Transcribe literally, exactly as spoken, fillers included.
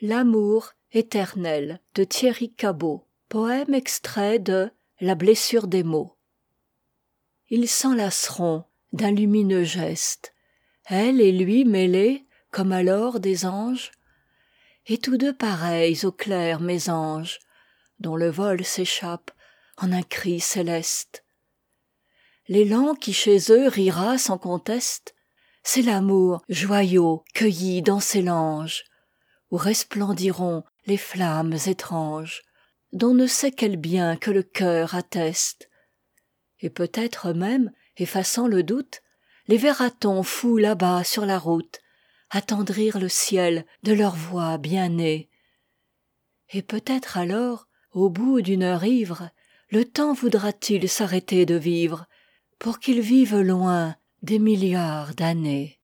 L'amour éternel de Thierry Cabaud. Poème extrait de La blessure des mots. Ils s'enlaceront d'un lumineux geste, elle et lui mêlés comme alors des anges, et tous deux pareils aux clairs mésanges dont le vol s'échappe en un cri céleste. L'élan qui chez eux rira sans conteste, c'est l'amour joyau cueilli dans ces langes, où resplendiront les flammes étranges, dont ne sait quel bien que le cœur atteste. Et peut-être même, effaçant le doute, les verra-t-on fous là-bas sur la route, attendrir le ciel de leur voix bien née. Et peut-être alors, au bout d'une heure ivre, le temps voudra-t-il s'arrêter de vivre, pour qu'ils vivent loin des milliards d'années.